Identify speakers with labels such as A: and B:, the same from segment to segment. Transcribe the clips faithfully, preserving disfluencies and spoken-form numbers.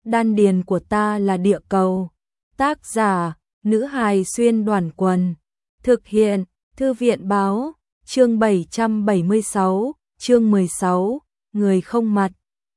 A: Đan điền của ta là địa cầu. Tác giả, nữ hài xuyên đoàn quần. Thực hiện, thư viện báo, chương bảy trăm bảy mươi sáu, chương mười sáu, người không mặt.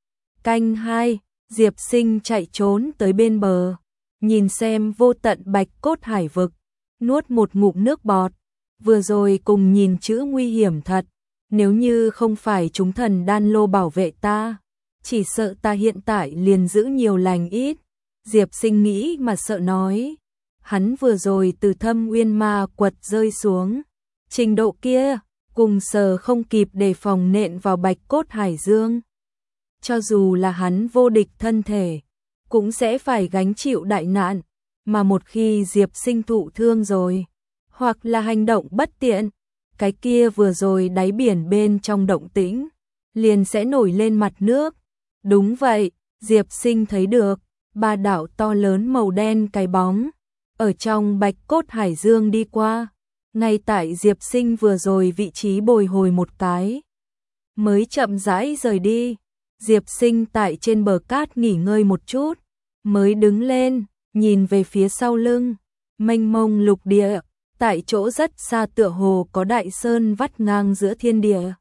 A: Canh hai, Diệp Sinh chạy trốn tới bên bờ, nhìn xem vô tận bạch cốt hải vực, nuốt một ngụm nước bọt. Vừa rồi cùng nhìn chữ nguy hiểm thật, nếu như không phải chúng thần đan lô bảo vệ ta, chỉ sợ ta hiện tại liền giữ nhiều lành ít. Diệp Sinh nghĩ mà sợ nói, hắn vừa rồi từ thâm uyên ma quật rơi xuống, trình độ kia, cùng sờ không kịp đề phòng nện vào bạch cốt hải dương. Cho dù là hắn vô địch thân thể, cũng sẽ phải gánh chịu đại nạn, mà một khi Diệp Sinh thụ thương rồi, hoặc là hành động bất tiện, cái kia vừa rồi đáy biển bên trong động tĩnh, liền sẽ nổi lên mặt nước. Đúng vậy, Diệp Sinh thấy được, ba đạo to lớn màu đen cái bóng, ở trong bạch cốt hải dương đi qua, ngay tại Diệp Sinh vừa rồi vị trí bồi hồi một cái, mới chậm rãi rời đi. Diệp Sinh tại trên bờ cát nghỉ ngơi một chút, mới đứng lên, nhìn về phía sau lưng, mênh mông lục địa, tại chỗ rất xa tựa hồ có đại sơn vắt ngang giữa thiên địa.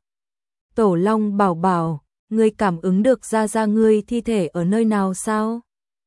A: Tổ Long bảo bảo, ngươi cảm ứng được ra ra ngươi thi thể ở nơi nào sao?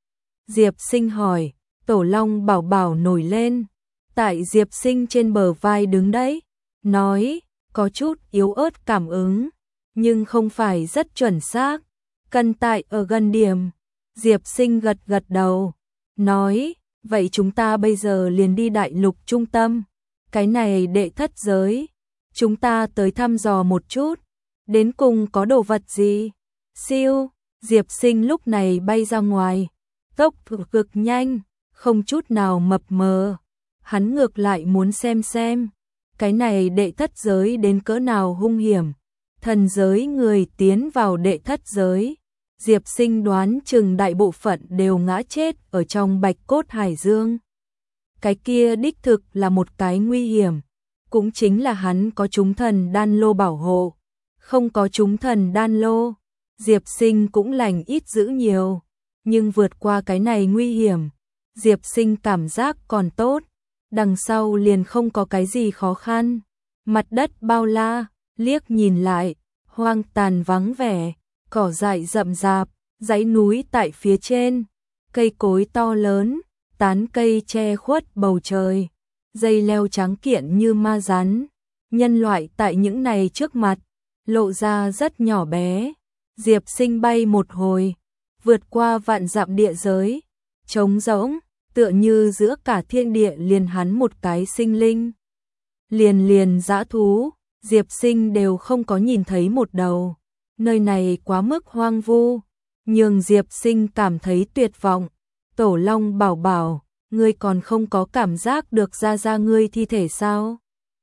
A: Diệp Sinh hỏi. Tổ Long bảo bảo nổi lên, tại Diệp Sinh trên bờ vai đứng đấy, nói, có chút yếu ớt cảm ứng, nhưng không phải rất chuẩn xác, cần tại ở gần điểm. Diệp Sinh gật gật đầu, nói, vậy chúng ta bây giờ liền đi đại lục trung tâm, cái này đệ thất giới, chúng ta tới thăm dò một chút, đến cùng có đồ vật gì. Siêu, Diệp Sinh lúc này bay ra ngoài, tốc độ cực nhanh, không chút nào mập mờ. Hắn ngược lại muốn xem xem, cái này đệ thất giới đến cỡ nào hung hiểm. Thần giới người tiến vào đệ thất giới, Diệp Sinh đoán chừng đại bộ phận đều ngã chết ở trong bạch cốt hải dương. Cái kia đích thực là một cái nguy hiểm, cũng chính là hắn có chúng thần đan lô bảo hộ, không có chúng thần đan lô, Diệp Sinh cũng lành ít dữ nhiều, nhưng vượt qua cái này nguy hiểm, Diệp Sinh cảm giác còn tốt, đằng sau liền không có cái gì khó khăn. Mặt đất bao la, liếc nhìn lại, hoang tàn vắng vẻ, cỏ dại rậm rạp, dãy núi tại phía trên, cây cối to lớn, tán cây che khuất bầu trời, dây leo trắng kiện như ma rắn. Nhân loại tại những này trước mặt, lộ ra rất nhỏ bé. Diệp Sinh bay một hồi, vượt qua vạn dặm địa giới, trống rỗng, tựa như giữa cả thiên địa liền hắn một cái sinh linh. Liền liền dã thú, Diệp Sinh đều không có nhìn thấy một đầu. Nơi này quá mức hoang vu, nhường Diệp Sinh cảm thấy tuyệt vọng. Tổ Long bảo bảo, ngươi còn không có cảm giác được ra ra ngươi thi thể sao?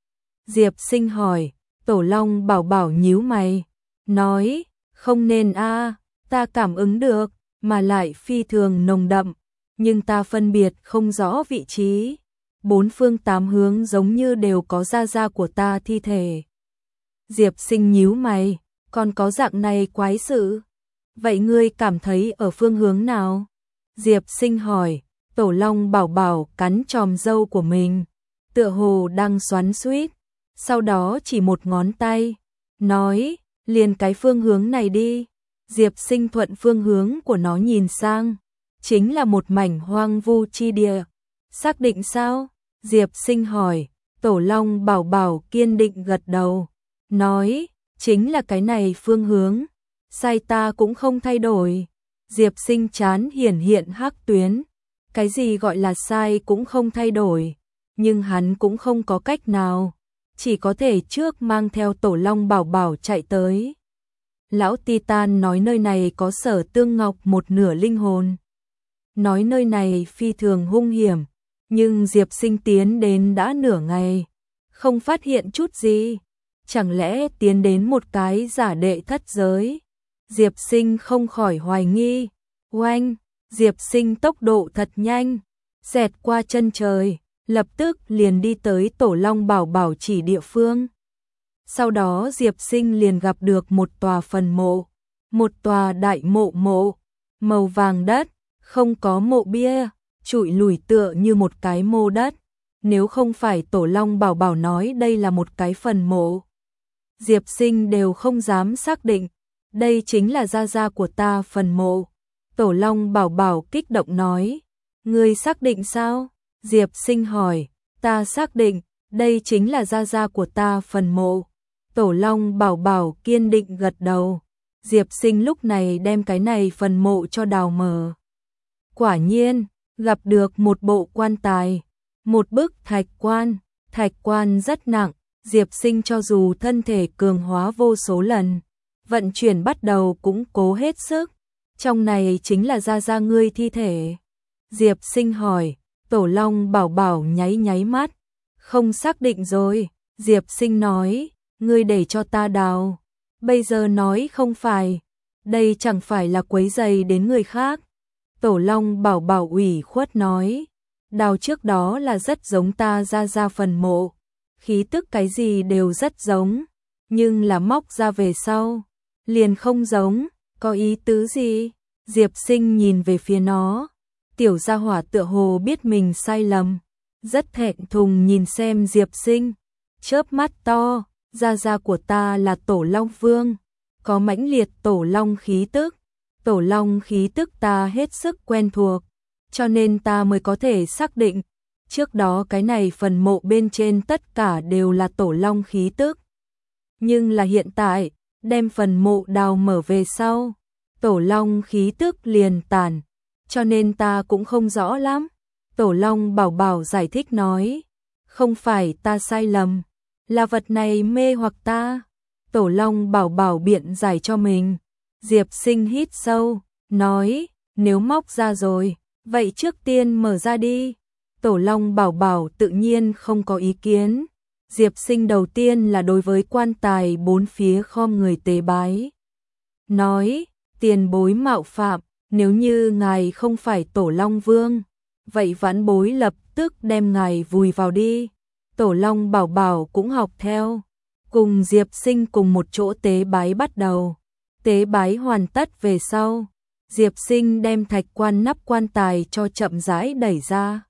A: Diệp Sinh hỏi. Tổ Long bảo bảo nhíu mày, nói, không nên a, ta cảm ứng được, mà lại phi thường nồng đậm, nhưng ta phân biệt không rõ vị trí. Bốn phương tám hướng giống như đều có ra ra của ta thi thể. Diệp Sinh nhíu mày, còn có dạng này quái sự. Vậy ngươi cảm thấy ở phương hướng nào? Diệp Sinh hỏi. Tổ Long bảo bảo cắn chòm râu của mình, tựa hồ đang xoắn xuýt, sau đó chỉ một ngón tay, nói, liền cái phương hướng này đi. Diệp Sinh thuận phương hướng của nó nhìn sang, chính là một mảnh hoang vu chi địa. Xác định sao? Diệp Sinh hỏi. Tổ Long bảo bảo kiên định gật đầu, nói, chính là cái này phương hướng, sai ta cũng không thay đổi. Diệp Sinh chán hiển hiện hắc tuyến, cái gì gọi là sai cũng không thay đổi, nhưng hắn cũng không có cách nào, chỉ có thể trước mang theo Tổ Long bảo bảo chạy tới. Lão Titan nói nơi này có Sở Tương Ngọc một nửa linh hồn, nói nơi này phi thường hung hiểm, nhưng Diệp Sinh tiến đến đã nửa ngày, không phát hiện chút gì, chẳng lẽ tiến đến một cái giả đệ thất giới? Diệp Sinh không khỏi hoài nghi. Oanh, Diệp Sinh tốc độ thật nhanh, xẹt qua chân trời, lập tức liền đi tới Tổ Long bảo bảo chỉ địa phương. Sau đó Diệp Sinh liền gặp được một tòa phần mộ, một tòa đại mộ mộ, màu vàng đất, không có mộ bia, trụi lủi tựa như một cái mô đất. Nếu không phải Tổ Long Bảo Bảo nói đây là một cái phần mộ, Diệp Sinh đều không dám xác định. Đây chính là gia gia của ta phần mộ. Tổ Long Bảo Bảo kích động nói. Ngươi xác định sao? Diệp Sinh hỏi. Ta xác định, đây chính là gia gia của ta phần mộ. Tổ Long Bảo Bảo kiên định gật đầu. Diệp Sinh lúc này đem cái này phần mộ cho đào mở. Quả nhiên, gặp được một bộ quan tài, một bức thạch quan. Thạch quan rất nặng, Diệp Sinh cho dù thân thể cường hóa vô số lần, vận chuyển bắt đầu cũng cố hết sức. Trong này chính là gia gia ngươi thi thể. Diệp Sinh hỏi. Tổ Long Bảo Bảo nháy nháy mắt. Không xác định rồi. Diệp Sinh nói. Ngươi để cho ta đào. Bây giờ nói không phải. Đây chẳng phải là quấy rầy đến người khác. Tổ Long Bảo Bảo ủy khuất nói. Đào trước đó là rất giống ta ra ra phần mộ. Khí tức cái gì đều rất giống. Nhưng là móc ra về sau. Liền không giống. Có ý tứ gì? Diệp Sinh nhìn về phía nó. Tiểu gia hỏa tựa hồ biết mình sai lầm. Rất thẹn thùng nhìn xem Diệp Sinh. Chớp mắt to. Gia gia của ta là Tổ Long Vương. Có mãnh liệt Tổ Long khí tức. Tổ Long khí tức ta hết sức quen thuộc. Cho nên ta mới có thể xác định. Trước đó cái này phần mộ bên trên tất cả đều là Tổ Long khí tức. Nhưng là hiện tại, đem phần mộ đào mở về sau, Tổ Long khí tức liền tàn. Cho nên ta cũng không rõ lắm. Tổ Long Bảo Bảo giải thích nói. Không phải ta sai lầm. Là vật này mê hoặc ta. Tổ Long Bảo Bảo biện giải cho mình. Diệp Sinh hít sâu, nói. Nếu móc ra rồi, vậy trước tiên mở ra đi. Tổ Long Bảo Bảo tự nhiên không có ý kiến. Diệp Sinh đầu tiên là đối với quan tài bốn phía khom người tế bái. Nói, tiền bối mạo phạm, nếu như ngài không phải Tổ Long Vương, vậy vãn bối lập tức đem ngài vùi vào đi. Tổ Long Bảo Bảo cũng học theo, cùng Diệp Sinh cùng một chỗ tế bái bắt đầu. Tế bái hoàn tất về sau, Diệp Sinh đem thạch quan nắp quan tài cho chậm rãi đẩy ra.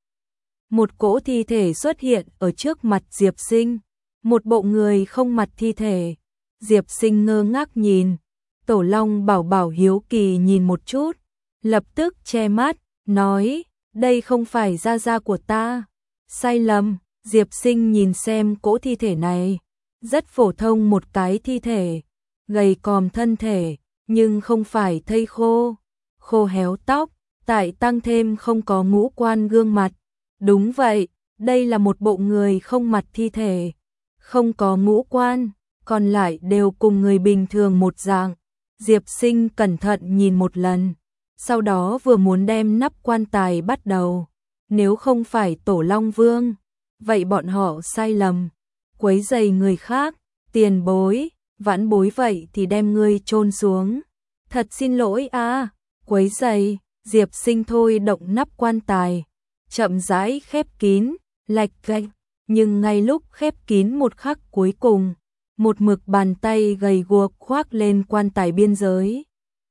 A: Một cỗ thi thể xuất hiện ở trước mặt Diệp Sinh, một bộ người không mặt thi thể. Diệp Sinh ngơ ngác nhìn, Tổ Long Bảo Bảo hiếu kỳ nhìn một chút, lập tức che mắt, nói, đây không phải gia gia của ta. Sai lầm. Diệp Sinh nhìn xem cỗ thi thể này, rất phổ thông một cái thi thể, gầy còm thân thể, nhưng không phải thây khô, khô héo tóc, tại tăng thêm không có ngũ quan gương mặt. Đúng vậy, đây là một bộ người không mặt thi thể, không có ngũ quan, còn lại đều cùng người bình thường một dạng. Diệp Sinh cẩn thận nhìn một lần, sau đó vừa muốn đem nắp quan tài bắt đầu. Nếu không phải Tổ Long Vương, vậy bọn họ sai lầm, quấy rầy người khác, tiền bối, vãn bối vậy thì đem ngươi chôn xuống. Thật xin lỗi a, quấy rầy. Diệp Sinh thôi động nắp quan tài, chậm rãi khép kín, lạch cạch, nhưng ngay lúc khép kín một khắc cuối cùng, một mực bàn tay gầy guộc khoác lên quan tài biên giới.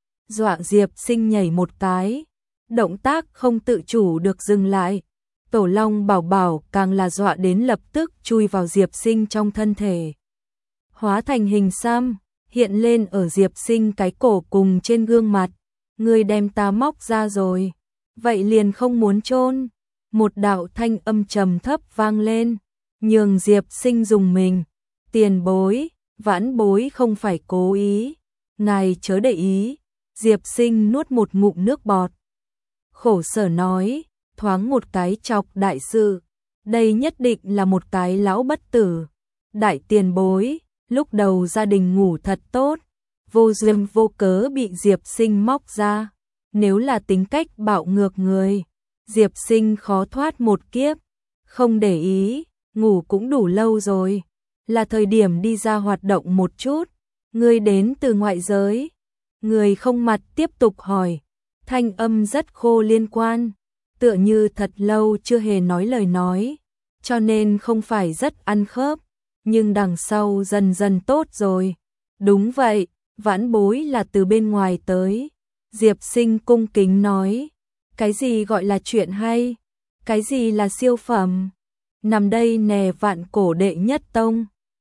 A: Dọa Diệp Sinh nhảy một cái, động tác không tự chủ được dừng lại. Tổ Long Bảo Bảo càng là dọa đến lập tức chui vào Diệp Sinh trong thân thể. Hóa thành hình xăm, hiện lên ở Diệp Sinh cái cổ cùng trên gương mặt. Ngươi đem ta móc ra rồi, vậy liền không muốn chôn. Một đạo thanh âm trầm thấp vang lên, nhường Diệp Sinh dùng mình. Tiền bối, vãn bối không phải cố ý, ngài chớ để ý. Diệp Sinh nuốt một ngụm nước bọt, khổ sở nói, thoáng một cái chọc đại sự, đây nhất định là một cái lão bất tử. Đại tiền bối, lúc đầu gia đình ngủ thật tốt, vô duyên vô cớ bị Diệp Sinh móc ra. Nếu là tính cách bạo ngược người, Diệp Sinh khó thoát một kiếp. Không để ý, ngủ cũng đủ lâu rồi, là thời điểm đi ra hoạt động một chút. Ngươi đến từ ngoại giới. Người không mặt tiếp tục hỏi, thanh âm rất khô liên quan, tựa như thật lâu chưa hề nói lời nói, cho nên không phải rất ăn khớp, nhưng đằng sau dần dần tốt rồi. Đúng vậy, vãn bối là từ bên ngoài tới. Diệp Sinh cung kính nói, Cái gì gọi là chuyện hay? Cái gì là siêu phẩm? Nằm đây nè vạn cổ đệ nhất tông.